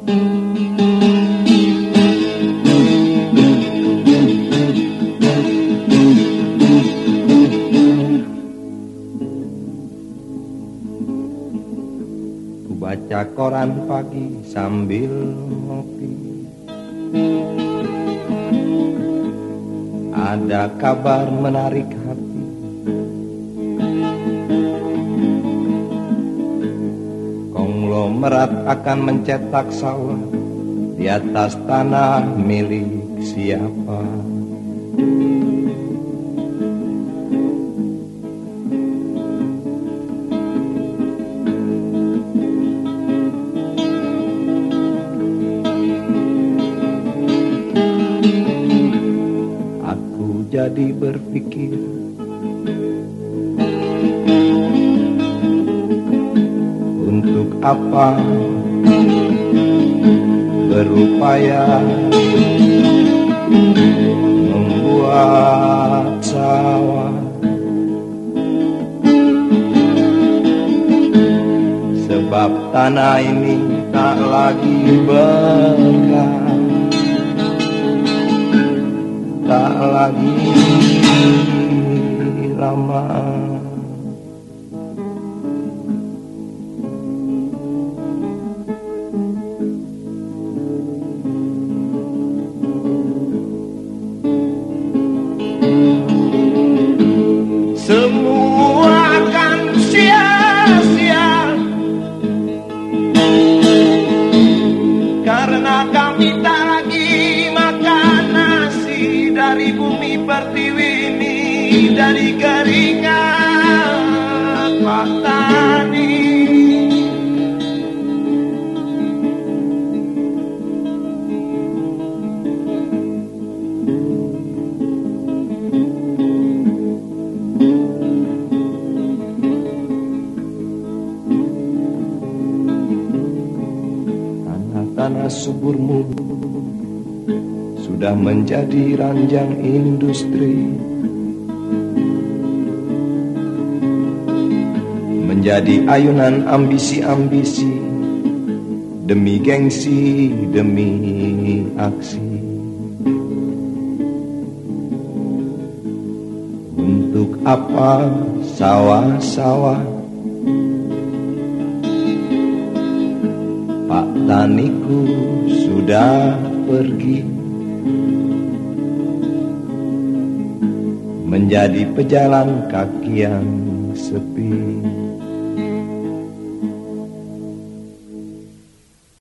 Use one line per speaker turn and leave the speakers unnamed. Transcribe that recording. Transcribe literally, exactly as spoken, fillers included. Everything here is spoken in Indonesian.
Baca koran pagi sambil ngopi, ada kabar menarik hati. Konglomerat akan mencetak sawah di atas tanah milik siapa. Jadi berpikir, untuk apa berupaya membuat sawah, sebab tanah ini tak lagi berkah, tak lagi ramah. Semua akan sia-sia karena kami tak lagi makan nasi dari bumi pertiwi ini, dari keringat Pak Tani. Tanah suburmu sudah menjadi ranjang industri, menjadi ayunan ambisi-ambisi, demi gengsi, demi aksi. Untuk apa sawah-sawah? Pak Taniku sudah pergi, menjadi pejalan kaki yang sepi.